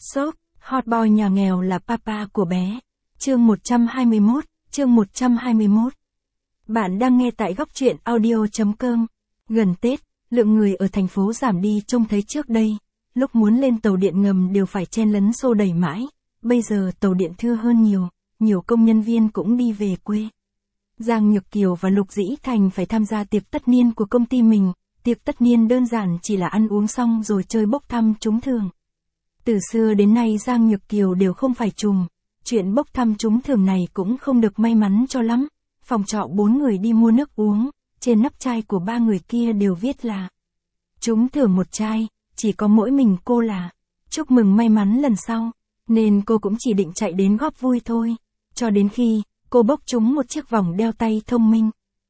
Shop, hot boy nhà nghèo là papa của bé. Chương 121. Bạn đang nghe tại góc truyện audio.com. Gần Tết, lượng người ở thành phố giảm đi trông thấy trước đây. Lúc muốn lên tàu điện ngầm đều phải chen lấn xô đẩy mãi. Bây giờ tàu điện thưa hơn nhiều công nhân viên cũng đi về quê. Giang Nhược Kiều và Lục Dĩ Thành phải tham gia tiệc tất niên của công ty mình. Tiệc tất niên đơn giản chỉ là ăn uống xong rồi chơi bốc thăm trúng thưởng. Từ xưa đến nay Giang Nhược Kiều đều không phải trùng. Chuyện bốc thăm trúng thưởng này cũng không được may mắn cho lắm. Phòng trọ 4 người đi mua nước uống, trên nắp chai của 3 người kia đều viết là trúng thưởng 1 chai, chỉ có mỗi mình cô là chúc mừng may mắn lần sau, nên cô cũng chỉ định chạy đến góp vui thôi. Cho đến khi cô bốc trúng một chiếc vòng đeo tay thông minh.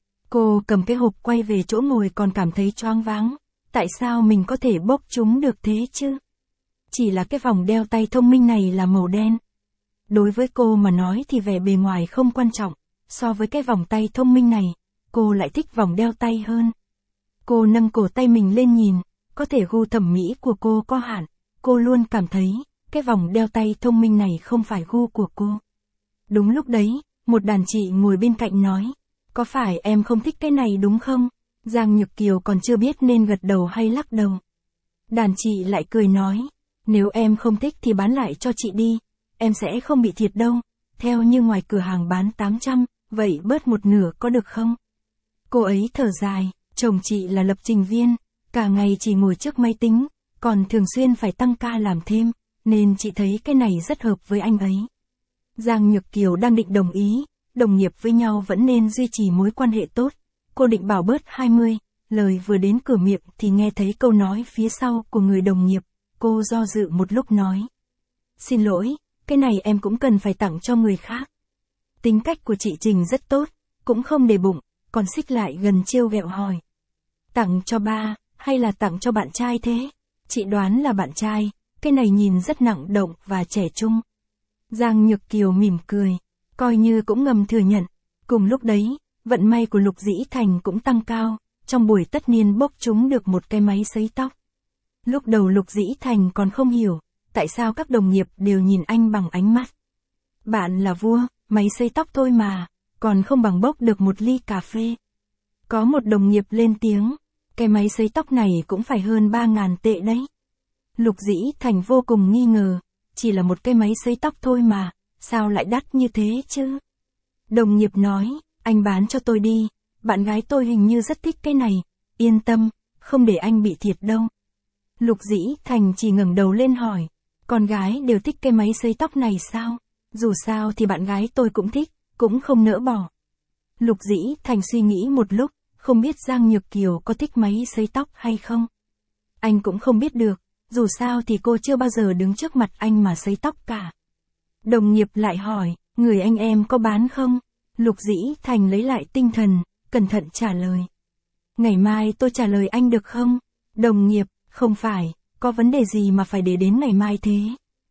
Cô cầm cái hộp quay về chỗ ngồi còn cảm thấy choáng váng. Tại sao mình có thể bốc trúng được thế chứ? Chỉ là cái vòng đeo tay thông minh này là màu đen. Đối với cô mà nói thì vẻ bề ngoài không quan trọng. So với cái vòng tay thông minh này, cô lại thích vòng đeo tay hơn. Cô nâng cổ tay mình lên nhìn, có thể gu thẩm mỹ của cô có hạn. Cô luôn cảm thấy, cái vòng đeo tay thông minh này không phải gu của cô. Đúng lúc đấy, một đàn chị ngồi bên cạnh nói, có phải em không thích cái này đúng không? Giang Nhược Kiều còn chưa biết nên gật đầu hay lắc đầu. Đàn chị lại cười nói, nếu em không thích thì bán lại cho chị đi, em sẽ không bị thiệt đâu. Theo như ngoài cửa hàng bán 800, vậy bớt một nửa có được không? Cô ấy thở dài, chồng chị là lập trình viên, cả ngày chỉ ngồi trước máy tính, còn thường xuyên phải tăng ca làm thêm, nên chị thấy cái này rất hợp với anh ấy. Giang Nhược Kiều đang định đồng ý, đồng nghiệp với nhau vẫn nên duy trì mối quan hệ tốt. Cô định bảo bớt 20, lời vừa đến cửa miệng thì nghe thấy câu nói phía sau của người đồng nghiệp. Cô do dự một lúc nói. Xin lỗi, cái này em cũng cần phải tặng cho người khác. Tính cách của chị Trình rất tốt, cũng không để bụng, còn xích lại gần trêu ghẹo hỏi. Tặng cho ba, hay là tặng cho bạn trai thế? Chị đoán là bạn trai, cái này nhìn rất nặng động và trẻ trung. Giang Nhược Kiều mỉm cười, coi như cũng ngầm thừa nhận. Cùng lúc đấy, vận may của Lục Dĩ Thành cũng tăng cao, trong buổi tất niên bốc trúng được một cái máy sấy tóc. Lúc đầu Lục Dĩ Thành còn không hiểu, tại sao các đồng nghiệp đều nhìn anh bằng ánh mắt. Bạn là vua, máy sấy tóc thôi mà, còn không bằng bốc được một ly cà phê. Có một đồng nghiệp lên tiếng, cái máy sấy tóc này cũng phải hơn 3.000 tệ đấy. Lục Dĩ Thành vô cùng nghi ngờ, chỉ là một cái máy sấy tóc thôi mà, sao lại đắt như thế chứ? Đồng nghiệp nói, anh bán cho tôi đi, bạn gái tôi hình như rất thích cái này, yên tâm, không để anh bị thiệt đâu. Lục Dĩ Thành chỉ ngẩng đầu lên hỏi, con gái đều thích cái máy sấy tóc này sao? Dù sao thì bạn gái tôi cũng thích, cũng không nỡ bỏ. Lục Dĩ Thành suy nghĩ một lúc, không biết Giang Nhược Kiều có thích máy sấy tóc hay không. Anh cũng không biết được, dù sao thì cô chưa bao giờ đứng trước mặt anh mà sấy tóc cả. Đồng nghiệp lại hỏi, người anh em có bán không? Lục Dĩ Thành lấy lại tinh thần, cẩn thận trả lời. Ngày mai tôi trả lời anh được không? Đồng nghiệp, không phải, có vấn đề gì mà phải để đến ngày mai thế?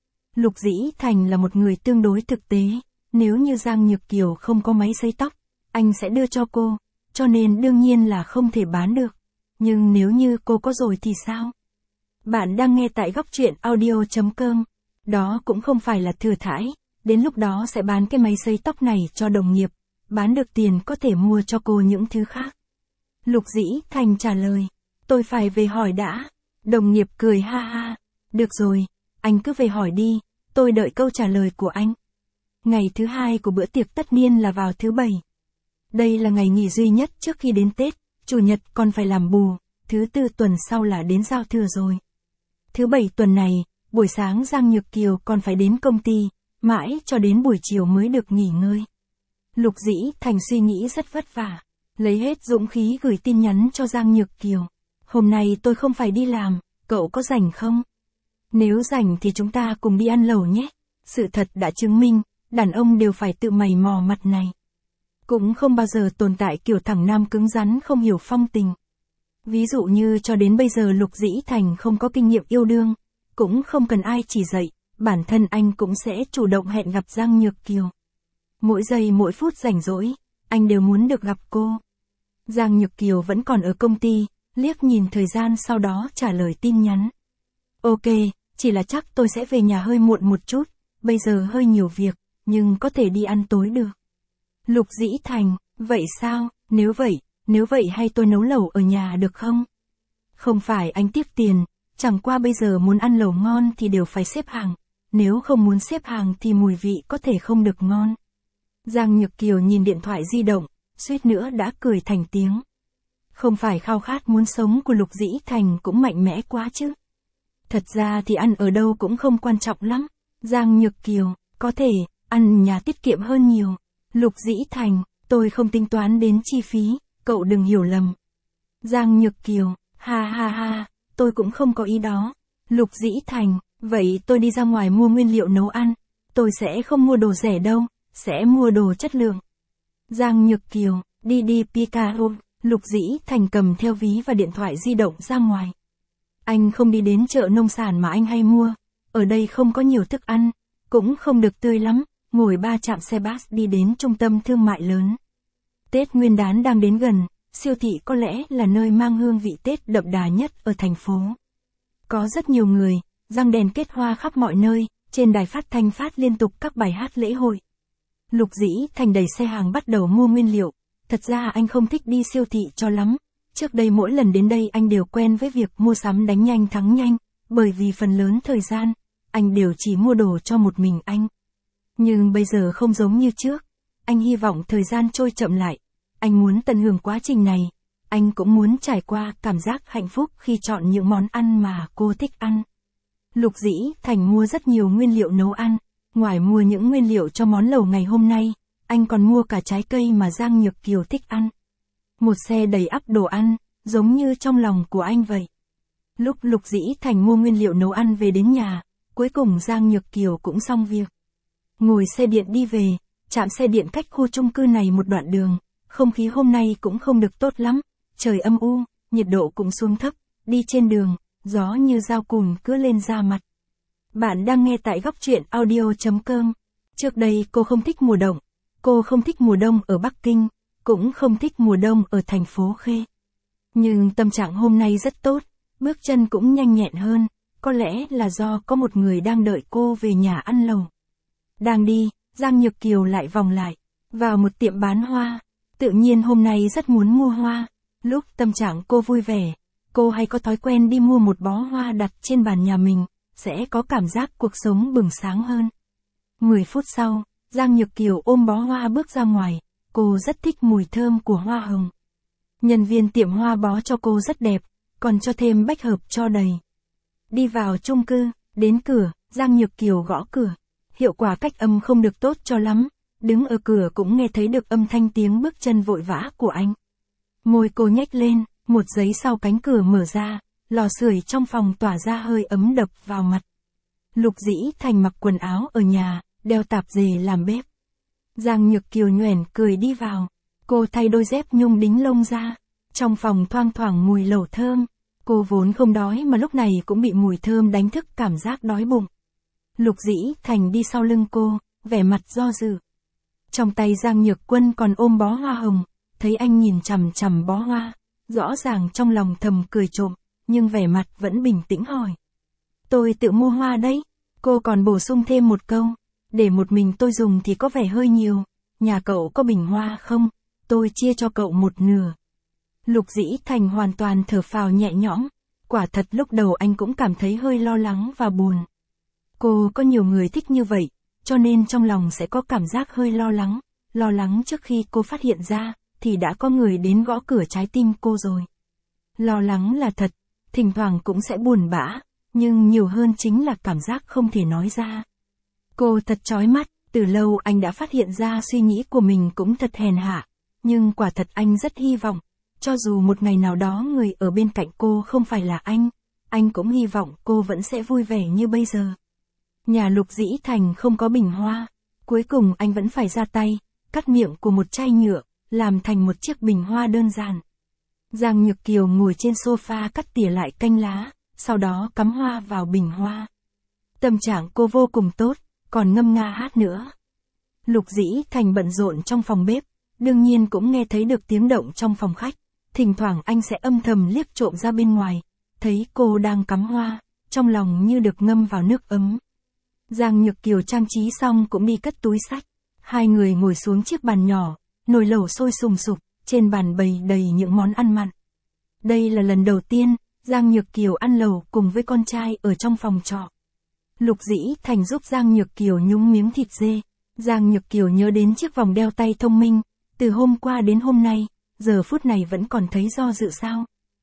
Lục Dĩ Thành là một người tương đối thực tế, nếu như Giang Nhược Kiều không có máy sấy tóc, anh sẽ đưa cho cô, cho nên đương nhiên là không thể bán được. Nhưng nếu như cô có rồi thì sao? Bạn đang nghe tại góc truyện audio.com, đó cũng không phải là thừa thãi, đến lúc đó sẽ bán cái máy sấy tóc này cho đồng nghiệp, bán được tiền có thể mua cho cô những thứ khác. Lục Dĩ Thành trả lời, tôi phải về hỏi đã. Đồng nghiệp cười ha ha, được rồi, anh cứ về hỏi đi, tôi đợi câu trả lời của anh. Ngày thứ 2 của bữa tiệc tất niên là vào thứ 7. Đây là ngày nghỉ duy nhất trước khi đến Tết, Chủ nhật còn phải làm bù, thứ 4 tuần sau là đến giao thừa rồi. Thứ 7 tuần này, buổi sáng Giang Nhược Kiều còn phải đến công ty, mãi cho đến buổi chiều mới được nghỉ ngơi. Lục Dĩ Thành suy nghĩ rất vất vả, lấy hết dũng khí gửi tin nhắn cho Giang Nhược Kiều. Hôm nay tôi không phải đi làm, cậu có rảnh không? Nếu rảnh thì chúng ta cùng đi ăn lẩu nhé. Sự thật đã chứng minh, đàn ông đều phải tự mày mò mặt này. Cũng không bao giờ tồn tại kiểu thằng nam cứng rắn không hiểu phong tình. Ví dụ như cho đến bây giờ Lục Dĩ Thành không có kinh nghiệm yêu đương, cũng không cần ai chỉ dạy, bản thân anh cũng sẽ chủ động hẹn gặp Giang Nhược Kiều. Mỗi giây mỗi phút rảnh rỗi, anh đều muốn được gặp cô. Giang Nhược Kiều vẫn còn ở công ty, liếc nhìn thời gian sau đó trả lời tin nhắn. Ok, chỉ là chắc tôi sẽ về nhà hơi muộn một chút, bây giờ hơi nhiều việc, nhưng có thể đi ăn tối được. Lục Dĩ Thành, vậy sao, nếu vậy hay tôi nấu lẩu ở nhà được không? Không phải anh tiếc tiền, chẳng qua bây giờ muốn ăn lẩu ngon thì đều phải xếp hàng, nếu không muốn xếp hàng thì mùi vị có thể không được ngon. Giang Nhược Kiều nhìn điện thoại di động, suýt nữa đã cười thành tiếng. Không phải khao khát muốn sống của Lục Dĩ Thành cũng mạnh mẽ quá chứ. Thật ra thì ăn ở đâu cũng không quan trọng lắm. Giang Nhược Kiều, có thể, ăn nhà tiết kiệm hơn nhiều. Lục Dĩ Thành, tôi không tính toán đến chi phí, cậu đừng hiểu lầm. Giang Nhược Kiều, ha, tôi cũng không có ý đó. Lục Dĩ Thành, vậy tôi đi ra ngoài mua nguyên liệu nấu ăn. Tôi sẽ không mua đồ rẻ đâu, sẽ mua đồ chất lượng. Giang Nhược Kiều, đi Picaro. Lục Dĩ Thành cầm theo ví và điện thoại di động ra ngoài. Anh không đi đến chợ nông sản mà anh hay mua. Ở đây không có nhiều thức ăn, cũng không được tươi lắm. Ngồi 3 trạm xe bus đi đến trung tâm thương mại lớn. Tết Nguyên đán đang đến gần, siêu thị có lẽ là nơi mang hương vị Tết đậm đà nhất ở thành phố. Có rất nhiều người, răng đèn kết hoa khắp mọi nơi, trên đài phát thanh phát liên tục các bài hát lễ hội. Lục Dĩ Thành đẩy xe hàng bắt đầu mua nguyên liệu. Thật ra anh không thích đi siêu thị cho lắm. Trước đây mỗi lần đến đây anh đều quen với việc mua sắm đánh nhanh thắng nhanh, bởi vì phần lớn thời gian, anh đều chỉ mua đồ cho một mình anh. Nhưng bây giờ không giống như trước, anh hy vọng thời gian trôi chậm lại, anh muốn tận hưởng quá trình này, anh cũng muốn trải qua cảm giác hạnh phúc khi chọn những món ăn mà cô thích ăn. Lục Dĩ Thành mua rất nhiều nguyên liệu nấu ăn, ngoài mua những nguyên liệu cho món lẩu ngày hôm nay, anh còn mua cả trái cây mà Giang Nhược Kiều thích ăn. Một xe đầy ắp đồ ăn, giống như trong lòng của anh vậy. Lúc Lục Dĩ Thành mua nguyên liệu nấu ăn về đến nhà, cuối cùng Giang Nhược Kiều cũng xong việc. Ngồi xe điện đi về, trạm xe điện cách khu chung cư này một đoạn đường, không khí hôm nay cũng không được tốt lắm, trời âm u, nhiệt độ cũng xuống thấp, đi trên đường, gió như dao cùn cứa lên da mặt. Bạn đang nghe tại góc truyện audio.com. Trước đây cô không thích mùa đông, cô không thích mùa đông ở Bắc Kinh, cũng không thích mùa đông ở thành phố Khê. Nhưng tâm trạng hôm nay rất tốt, bước chân cũng nhanh nhẹn hơn, có lẽ là do có một người đang đợi cô về nhà ăn lẩu. Đang đi, Giang Nhược Kiều lại vòng lại, vào một tiệm bán hoa, tự nhiên hôm nay rất muốn mua hoa. Lúc tâm trạng cô vui vẻ, cô hay có thói quen đi mua một bó hoa đặt trên bàn nhà mình, sẽ có cảm giác cuộc sống bừng sáng hơn. 10 phút sau, Giang Nhược Kiều ôm bó hoa bước ra ngoài, cô rất thích mùi thơm của hoa hồng. Nhân viên tiệm hoa bó cho cô rất đẹp, còn cho thêm bách hợp cho đầy. Đi vào chung cư, đến cửa, Giang Nhược Kiều gõ cửa. Hiệu quả cách âm không được tốt cho lắm, đứng ở cửa cũng nghe thấy được âm thanh tiếng bước chân vội vã của anh. Môi cô nhếch lên, một giây sau cánh cửa mở ra, lò sưởi trong phòng tỏa ra hơi ấm đập vào mặt. Lục Dĩ Thành mặc quần áo ở nhà, đeo tạp dề làm bếp. Giang Nhược Kiều nhoẻn cười đi vào, cô thay đôi dép nhung đính lông ra, trong phòng thoang thoảng mùi lẩu thơm, cô vốn không đói mà lúc này cũng bị mùi thơm đánh thức cảm giác đói bụng. Lục Dĩ Thành đi sau lưng cô, vẻ mặt do dự. Trong tay Giang Nhược Quân còn ôm bó hoa hồng, thấy anh nhìn chằm chằm bó hoa, rõ ràng trong lòng thầm cười trộm, nhưng vẻ mặt vẫn bình tĩnh hỏi. Tôi tự mua hoa đấy, cô còn bổ sung thêm một câu, để một mình tôi dùng thì có vẻ hơi nhiều, nhà cậu có bình hoa không, tôi chia cho cậu một nửa. Lục Dĩ Thành hoàn toàn thở phào nhẹ nhõm, quả thật lúc đầu anh cũng cảm thấy hơi lo lắng và buồn. Cô có nhiều người thích như vậy, cho nên trong lòng sẽ có cảm giác hơi lo lắng trước khi cô phát hiện ra, thì đã có người đến gõ cửa trái tim cô rồi. Lo lắng là thật, thỉnh thoảng cũng sẽ buồn bã, nhưng nhiều hơn chính là cảm giác không thể nói ra. Cô thật chói mắt, từ lâu anh đã phát hiện ra suy nghĩ của mình cũng thật hèn hạ, nhưng quả thật anh rất hy vọng, cho dù một ngày nào đó người ở bên cạnh cô không phải là anh cũng hy vọng cô vẫn sẽ vui vẻ như bây giờ. Nhà Lục Dĩ Thành không có bình hoa, cuối cùng anh vẫn phải ra tay, cắt miệng của một chai nhựa, làm thành một chiếc bình hoa đơn giản. Giang Nhược Kiều ngồi trên sofa cắt tỉa lại cành lá, sau đó cắm hoa vào bình hoa. Tâm trạng cô vô cùng tốt, còn ngâm nga hát nữa. Lục Dĩ Thành bận rộn trong phòng bếp, đương nhiên cũng nghe thấy được tiếng động trong phòng khách. Thỉnh thoảng anh sẽ âm thầm liếc trộm ra bên ngoài, thấy cô đang cắm hoa, trong lòng như được ngâm vào nước ấm. Giang Nhược Kiều trang trí xong cũng đi cất túi sách. Hai người ngồi xuống chiếc bàn nhỏ, nồi lẩu sôi sùng sục, trên bàn bày đầy những món ăn mặn. Đây là lần đầu tiên, Giang Nhược Kiều ăn lẩu cùng với con trai ở trong phòng trọ. Lục Dĩ Thành giúp Giang Nhược Kiều nhúng miếng thịt dê. Giang Nhược Kiều nhớ đến chiếc vòng đeo tay thông minh, từ hôm qua đến hôm nay, giờ phút này vẫn còn thấy do dự sao.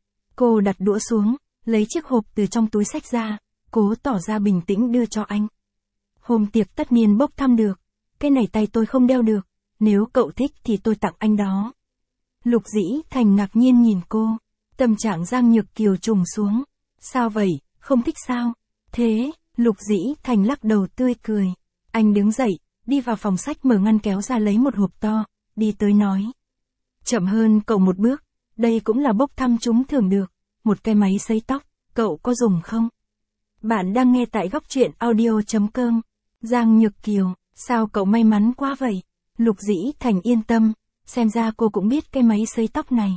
Cô đặt đũa xuống, lấy chiếc hộp từ trong túi xách ra, cố tỏ ra bình tĩnh đưa cho anh. Hôm tiệc tất niên bốc thăm được, cái này tay tôi không đeo được, nếu cậu thích thì tôi tặng anh đó. Lục Dĩ Thành ngạc nhiên nhìn cô, tâm trạng Giang Nhược Kiều trùng xuống. Sao vậy, không thích sao? Thế, Lục Dĩ Thành lắc đầu tươi cười. Anh đứng dậy, đi vào phòng sách mở ngăn kéo ra lấy một hộp to, đi tới nói. Chậm hơn cậu một bước, đây cũng là bốc thăm trúng thưởng được, một cái máy sấy tóc, cậu có dùng không? Bạn đang nghe tại góc truyện audio.com. Giang Nhược Kiều, sao cậu may mắn quá vậy? Lục Dĩ Thành yên tâm, xem ra cô cũng biết cái máy sấy tóc này.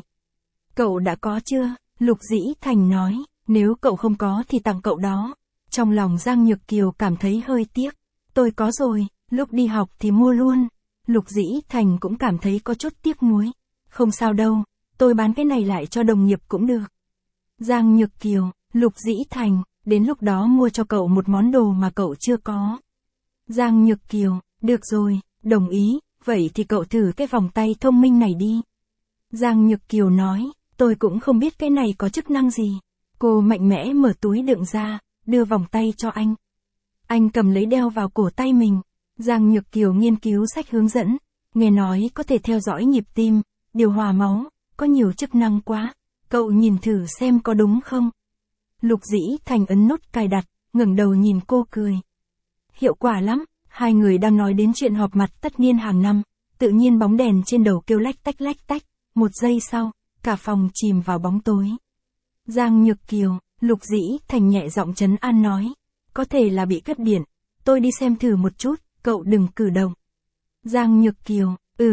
Cậu đã có chưa? Lục Dĩ Thành nói, nếu cậu không có thì tặng cậu đó. Trong lòng Giang Nhược Kiều cảm thấy hơi tiếc. Tôi có rồi, lúc đi học thì mua luôn. Lục Dĩ Thành cũng cảm thấy có chút tiếc nuối. Không sao đâu, tôi bán cái này lại cho đồng nghiệp cũng được. Giang Nhược Kiều, Lục Dĩ Thành, đến lúc đó mua cho cậu một món đồ mà cậu chưa có. Giang Nhược Kiều, được rồi, đồng ý, vậy thì cậu thử cái vòng tay thông minh này đi. Giang Nhược Kiều nói, tôi cũng không biết cái này có chức năng gì. Cô mạnh mẽ mở túi đựng ra, đưa vòng tay cho anh. Anh cầm lấy đeo vào cổ tay mình. Giang Nhược Kiều nghiên cứu sách hướng dẫn, nghe nói có thể theo dõi nhịp tim, điều hòa máu, có nhiều chức năng quá. Cậu nhìn thử xem có đúng không? Lục Dĩ Thành ấn nút cài đặt, ngẩng đầu nhìn cô cười. Hiệu quả lắm, hai người đang nói đến chuyện họp mặt tất niên hàng năm, tự nhiên bóng đèn trên đầu kêu lách tách, một giây sau, cả phòng chìm vào bóng tối. Giang Nhược Kiều, Lục Dĩ Thành nhẹ giọng trấn an nói, có thể là bị cắt điện, tôi đi xem thử một chút, cậu đừng cử động. Giang Nhược Kiều,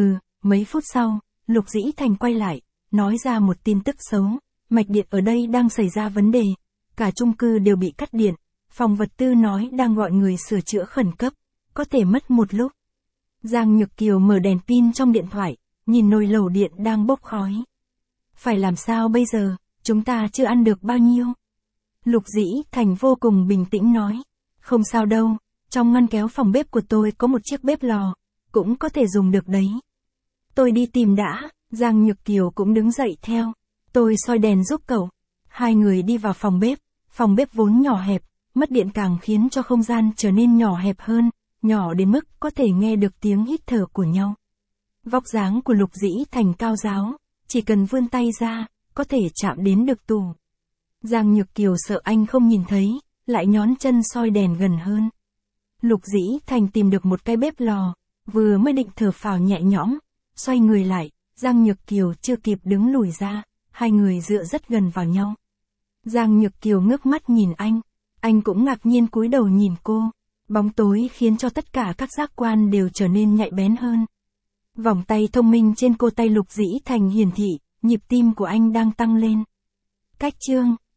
mấy phút sau, Lục Dĩ Thành quay lại, nói ra một tin tức xấu, mạch điện ở đây đang xảy ra vấn đề, cả chung cư đều bị cắt điện, phòng vật tư nói đang gọi người sửa chữa khẩn cấp, có thể mất một lúc. Giang Nhược Kiều mở đèn pin trong điện thoại, nhìn nồi lẩu điện đang bốc khói. Phải làm sao bây giờ, chúng ta chưa ăn được bao nhiêu. Lục Dĩ Thành vô cùng bình tĩnh nói, không sao đâu, trong ngăn kéo phòng bếp của tôi có một chiếc bếp lò, cũng có thể dùng được đấy. Tôi đi tìm đã, Giang Nhược Kiều cũng đứng dậy theo, tôi soi đèn giúp cậu. Hai người đi vào phòng bếp vốn nhỏ hẹp, mất điện càng khiến cho không gian trở nên nhỏ hẹp hơn, nhỏ đến mức có thể nghe được tiếng hít thở của nhau. Vóc dáng của Lục Dĩ Thành cao ráo, chỉ cần vươn tay ra, có thể chạm đến được tủ. Giang Nhược Kiều sợ anh không nhìn thấy, lại nhón chân soi đèn gần hơn. Lục Dĩ Thành tìm được một cái bếp lò, vừa mới định thở phào nhẹ nhõm, xoay người lại, Giang Nhược Kiều chưa kịp đứng lùi ra, hai người dựa rất gần vào nhau. Giang Nhược Kiều ngước mắt nhìn anh cũng ngạc nhiên cúi đầu nhìn cô. Bóng tối khiến cho tất cả các giác quan đều trở nên nhạy bén hơn. Vòng tay thông minh trên cô tay Lục Dĩ Thành hiển thị, nhịp tim của anh đang tăng lên. Cách chương